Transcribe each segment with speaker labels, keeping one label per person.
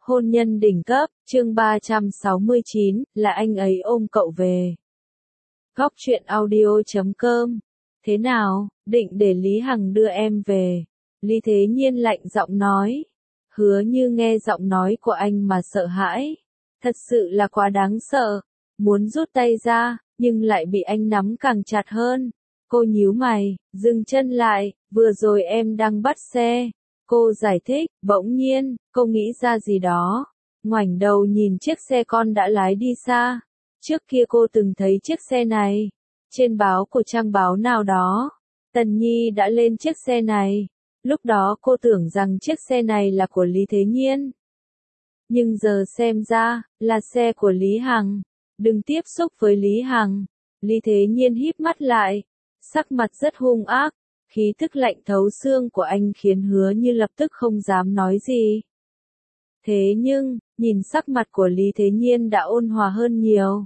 Speaker 1: Hôn nhân đỉnh cấp, chương 369, là anh ấy ôm cậu về. Góc truyện audio.com. Thế nào, định để Lý Hằng đưa em về? Lý Thế Nhiên lạnh giọng nói. Hứa Như nghe giọng nói của anh mà sợ hãi. Thật sự là quá đáng sợ. Muốn rút tay ra, nhưng lại bị anh nắm càng chặt hơn. Cô nhíu mày, dừng chân lại, vừa rồi em đang bắt xe. Cô giải thích, bỗng nhiên, cô nghĩ ra gì đó. Ngoảnh đầu nhìn chiếc xe con đã lái đi xa. Trước kia cô từng thấy chiếc xe này. Trên báo của trang báo nào đó, Tần Nhi đã lên chiếc xe này. Lúc đó cô tưởng rằng chiếc xe này là của Lý Thế Nhiên. Nhưng giờ xem ra, là xe của Lý Hằng. Đừng tiếp xúc với Lý Hằng. Lý Thế Nhiên híp mắt lại. Sắc mặt rất hung ác. Khí tức lạnh thấu xương của anh khiến Hứa Như lập tức không dám nói gì. Thế nhưng, nhìn sắc mặt của Lý Thế Nhiên đã ôn hòa hơn nhiều.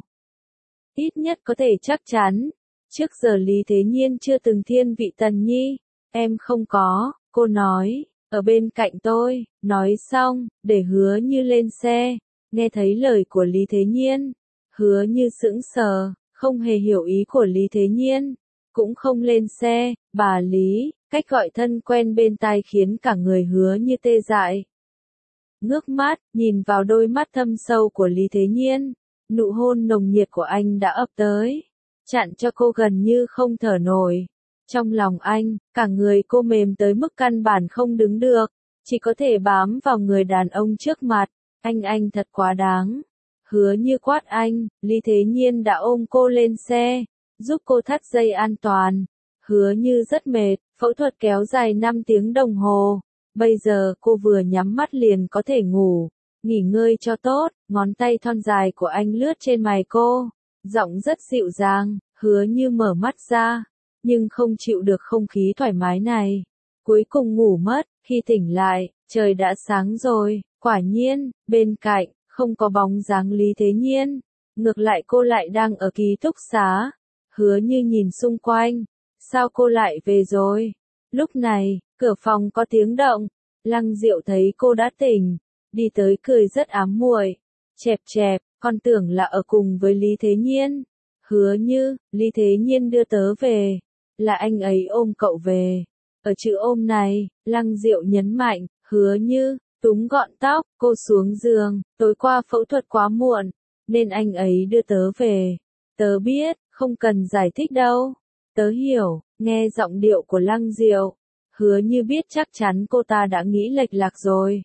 Speaker 1: Ít nhất có thể chắc chắn. Trước giờ Lý Thế Nhiên chưa từng thiên vị Tần Nhi. Em không có, cô nói, ở bên cạnh tôi. Nói xong, để Hứa Như lên xe. Nghe thấy lời của Lý Thế Nhiên. Hứa Như sững sờ, không hề hiểu ý của Lý Thế Nhiên. Cũng không lên xe, bà Lý, cách gọi thân quen bên tai khiến cả người Hứa Như tê dại. Ngước mắt, nhìn vào đôi mắt thâm sâu của Lý Thế Nhiên, nụ hôn nồng nhiệt của anh đã ập tới, chặn cho cô gần như không thở nổi. Trong lòng anh, cả người cô mềm tới mức căn bản không đứng được, chỉ có thể bám vào người đàn ông trước mặt. Anh thật quá đáng. Hứa Như quát anh, Lý Thế Nhiên đã ôm cô lên xe, giúp cô thắt dây an toàn. Hứa Như rất mệt, phẫu thuật kéo dài 5 tiếng đồng hồ. Bây giờ cô vừa nhắm mắt liền có thể ngủ. Nghỉ ngơi cho tốt, ngón tay thon dài của anh lướt trên mày cô. Giọng rất dịu dàng, Hứa Như mở mắt ra, nhưng không chịu được không khí thoải mái này. Cuối cùng ngủ mất, khi tỉnh lại, trời đã sáng rồi. Quả nhiên, bên cạnh, không có bóng dáng Lý Thế Nhiên. Ngược lại cô lại đang ở ký túc xá. Hứa Như nhìn xung quanh. Sao cô lại về rồi? Lúc này, cửa phòng có tiếng động. Lăng Diệu thấy cô đã tỉnh. Đi tới cười rất ám muội. Chẹp chẹp, con tưởng là ở cùng với Lý Thế Nhiên. Hứa Như, Lý Thế Nhiên đưa tớ về. Là anh ấy ôm cậu về. Ở chữ ôm này, Lăng Diệu nhấn mạnh, Hứa Như, túm gọn tóc, cô xuống giường. Tối qua phẫu thuật quá muộn, nên anh ấy đưa tớ về. Tớ biết, không cần giải thích đâu. Tớ hiểu, nghe giọng điệu của Lăng Diệu. Hứa Như biết chắc chắn cô ta đã nghĩ lệch lạc rồi.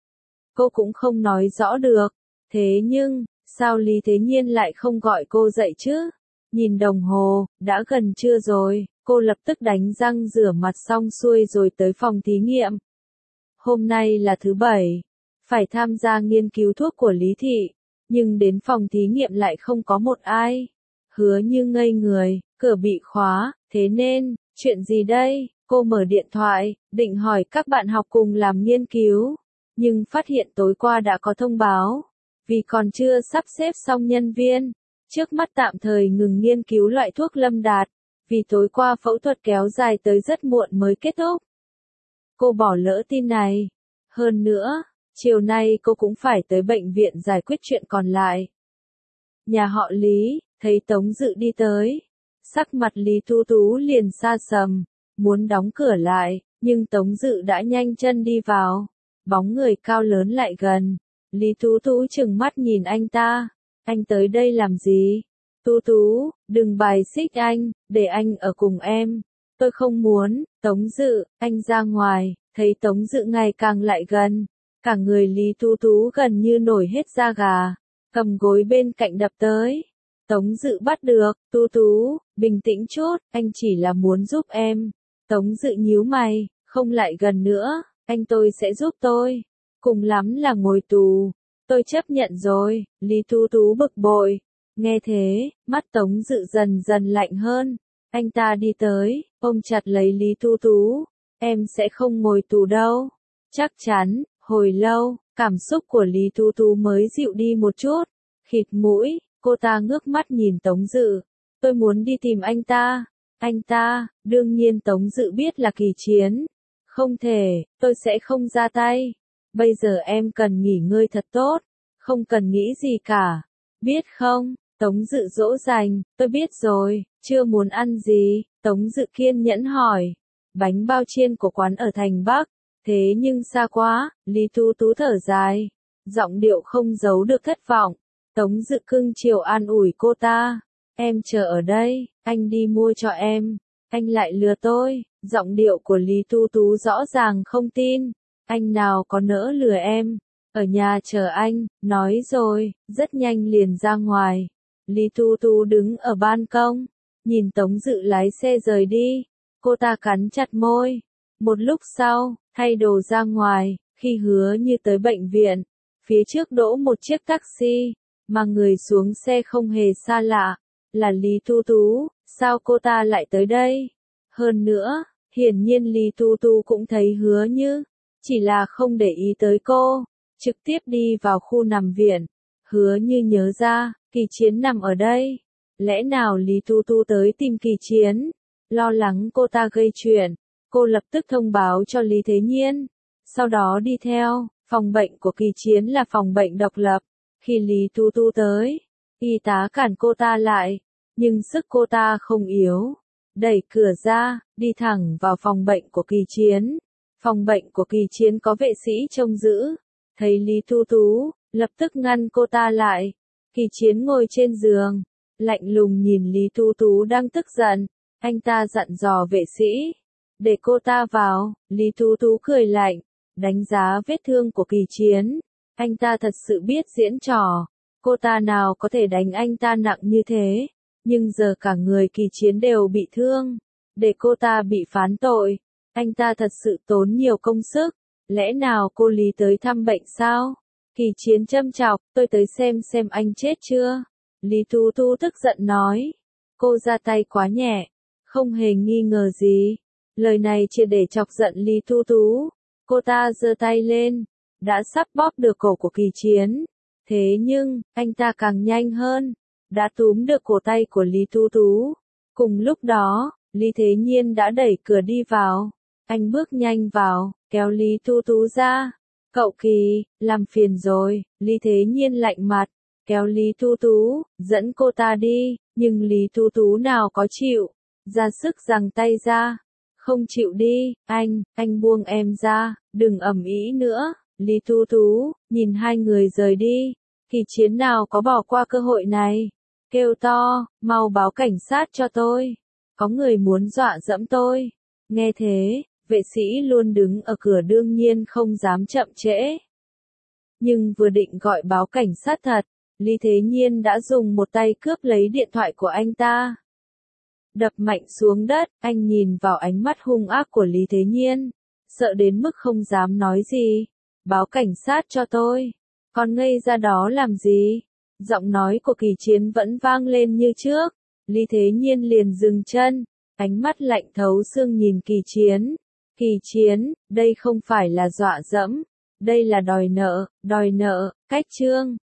Speaker 1: Cô cũng không nói rõ được. Thế nhưng, sao Lý Thế Nhiên lại không gọi cô dậy chứ? Nhìn đồng hồ, đã gần trưa rồi. Cô lập tức đánh răng rửa mặt xong xuôi rồi tới phòng thí nghiệm. Hôm nay là thứ Bảy. Phải tham gia nghiên cứu thuốc của Lý Thị. Nhưng đến phòng thí nghiệm lại không có một ai. Hứa Như ngây người, cửa bị khóa, thế nên, chuyện gì đây? Cô mở điện thoại, định hỏi các bạn học cùng làm nghiên cứu. Nhưng phát hiện tối qua đã có thông báo. Vì còn chưa sắp xếp xong nhân viên. Trước mắt tạm thời ngừng nghiên cứu loại thuốc lâm đạt. Vì tối qua phẫu thuật kéo dài tới rất muộn mới kết thúc. Cô bỏ lỡ tin này. Hơn nữa, chiều nay cô cũng phải tới bệnh viện giải quyết chuyện còn lại. Nhà họ Lý, thấy Tống Dự đi tới. Sắc mặt Lý Tú Tú liền xa sầm, muốn đóng cửa lại, nhưng Tống Dự đã nhanh chân đi vào. Bóng người cao lớn lại gần. Lý Tú Tú trừng mắt nhìn anh ta. Anh tới đây làm gì? Tú Tú, đừng bài xích anh, để anh ở cùng em. Tôi không muốn. Tống Dự, anh ra ngoài. Thấy Tống Dự ngày càng lại gần. Cả người Lý Tú Tú gần như nổi hết da gà. Cầm gối bên cạnh đập tới. Tống Dự bắt được. Tú Tú, bình tĩnh chút, anh chỉ là muốn giúp em. Tống Dự nhíu mày, không lại gần nữa. Anh tôi sẽ giúp tôi. Cùng lắm là ngồi tù. Tôi chấp nhận rồi. Lý Tú Tú bực bội. Nghe thế, mắt Tống Dự dần dần lạnh hơn. Anh ta đi tới, ôm chặt lấy Lý Tú Tú. Em sẽ không ngồi tù đâu. Chắc chắn. Hồi lâu, cảm xúc của Lý Tú Tú mới dịu đi một chút. Khịt mũi, cô ta ngước mắt nhìn Tống Dự. Tôi muốn đi tìm anh ta. Anh ta, đương nhiên Tống Dự biết là Kỳ Chiến. Không thể, tôi sẽ không ra tay. Bây giờ em cần nghỉ ngơi thật tốt, không cần nghĩ gì cả. Biết không? Tống Dự dỗ dành, tôi biết rồi, chưa muốn ăn gì? Tống Dự kiên nhẫn hỏi. Bánh bao chiên của quán ở thành Bắc, thế nhưng xa quá, Lý Tú Tú thở dài. Giọng điệu không giấu được thất vọng. Tống Dự cưng chiều an ủi cô ta. Em chờ ở đây, anh đi mua cho em. Anh lại lừa tôi. Giọng điệu của Lý Tú Tú rõ ràng không tin. Anh nào có nỡ lừa em. Ở nhà chờ anh, nói rồi, rất nhanh liền ra ngoài. Lý Tú Tú đứng ở ban công, nhìn Tống Dự lái xe rời đi. Cô ta cắn chặt môi. Một lúc sau, thay đồ ra ngoài, khi Hứa Như tới bệnh viện. Phía trước đỗ một chiếc taxi, mà người xuống xe không hề xa lạ, là Lý Tú Tú. Sao cô ta lại tới đây? Hơn nữa, hiển nhiên Lý Tú Tú cũng thấy Hứa Như, chỉ là không để ý tới cô, trực tiếp đi vào khu nằm viện. Hứa Như nhớ ra, Kỳ Chiến nằm ở đây. Lẽ nào Lý Tú Tú tới tìm Kỳ Chiến? Lo lắng cô ta gây chuyện, cô lập tức thông báo cho Lý Thế Nhiên, sau đó đi theo. Phòng bệnh của Kỳ Chiến là phòng bệnh độc lập. Khi Lý Tú Tú tới, y tá cản cô ta lại, nhưng sức cô ta không yếu. Đẩy cửa ra, đi thẳng vào phòng bệnh của Kỳ Chiến. Phòng bệnh của Kỳ Chiến có vệ sĩ trông giữ. Thấy Lý Tú Tú, lập tức ngăn cô ta lại. Kỳ Chiến ngồi trên giường, lạnh lùng nhìn Lý Tú Tú đang tức giận. Anh ta dặn dò vệ sĩ, để cô ta vào. Lý Tú Tú cười lạnh, đánh giá vết thương của Kỳ Chiến. Anh ta thật sự biết diễn trò. Cô ta nào có thể đánh anh ta nặng như thế. Nhưng giờ cả người Kỳ Chiến đều bị thương. Để cô ta bị phán tội. Anh ta thật sự tốn nhiều công sức. Lẽ nào cô Lý tới thăm bệnh sao? Kỳ Chiến châm chọc, tôi tới xem anh chết chưa? Lý Tú Tú tức giận nói. Cô ra tay quá nhẹ. Không hề nghi ngờ gì. Lời này chỉ để chọc giận Lý Tú Tú. Cô ta giơ tay lên, đã sắp bóp được cổ của Kỳ Chiến. Thế nhưng, anh ta càng nhanh hơn, đã túm được cổ tay của Lý Tú Tú. Cùng lúc đó, Lý Thế Nhiên đã đẩy cửa đi vào. Anh bước nhanh vào, kéo Lý Tú Tú ra. Cậu Kỳ, làm phiền rồi. Lý Thế Nhiên lạnh mặt, kéo Lý Tú Tú, dẫn cô ta đi. Nhưng Lý Tú Tú nào có chịu, ra sức giằng tay ra. Không chịu đi, anh buông em ra, đừng ầm ĩ nữa. Lý Tú Tú, nhìn hai người rời đi. Kỳ Chiến nào có bỏ qua cơ hội này. Kêu to, mau báo cảnh sát cho tôi. Có người muốn dọa dẫm tôi. Nghe thế, vệ sĩ luôn đứng ở cửa đương nhiên không dám chậm trễ. Nhưng vừa định gọi báo cảnh sát thật, Lý Thế Nhiên đã dùng một tay cướp lấy điện thoại của anh ta. Đập mạnh xuống đất, anh nhìn vào ánh mắt hung ác của Lý Thế Nhiên, sợ đến mức không dám nói gì. Báo cảnh sát cho tôi. Còn ngây ra đó làm gì? Giọng nói của Kỳ Chiến vẫn vang lên như trước. Lý Thế Nhiên liền dừng chân, ánh mắt lạnh thấu xương nhìn Kỳ Chiến. Kỳ Chiến, đây không phải là dọa dẫm, đây là đòi nợ, cách chương.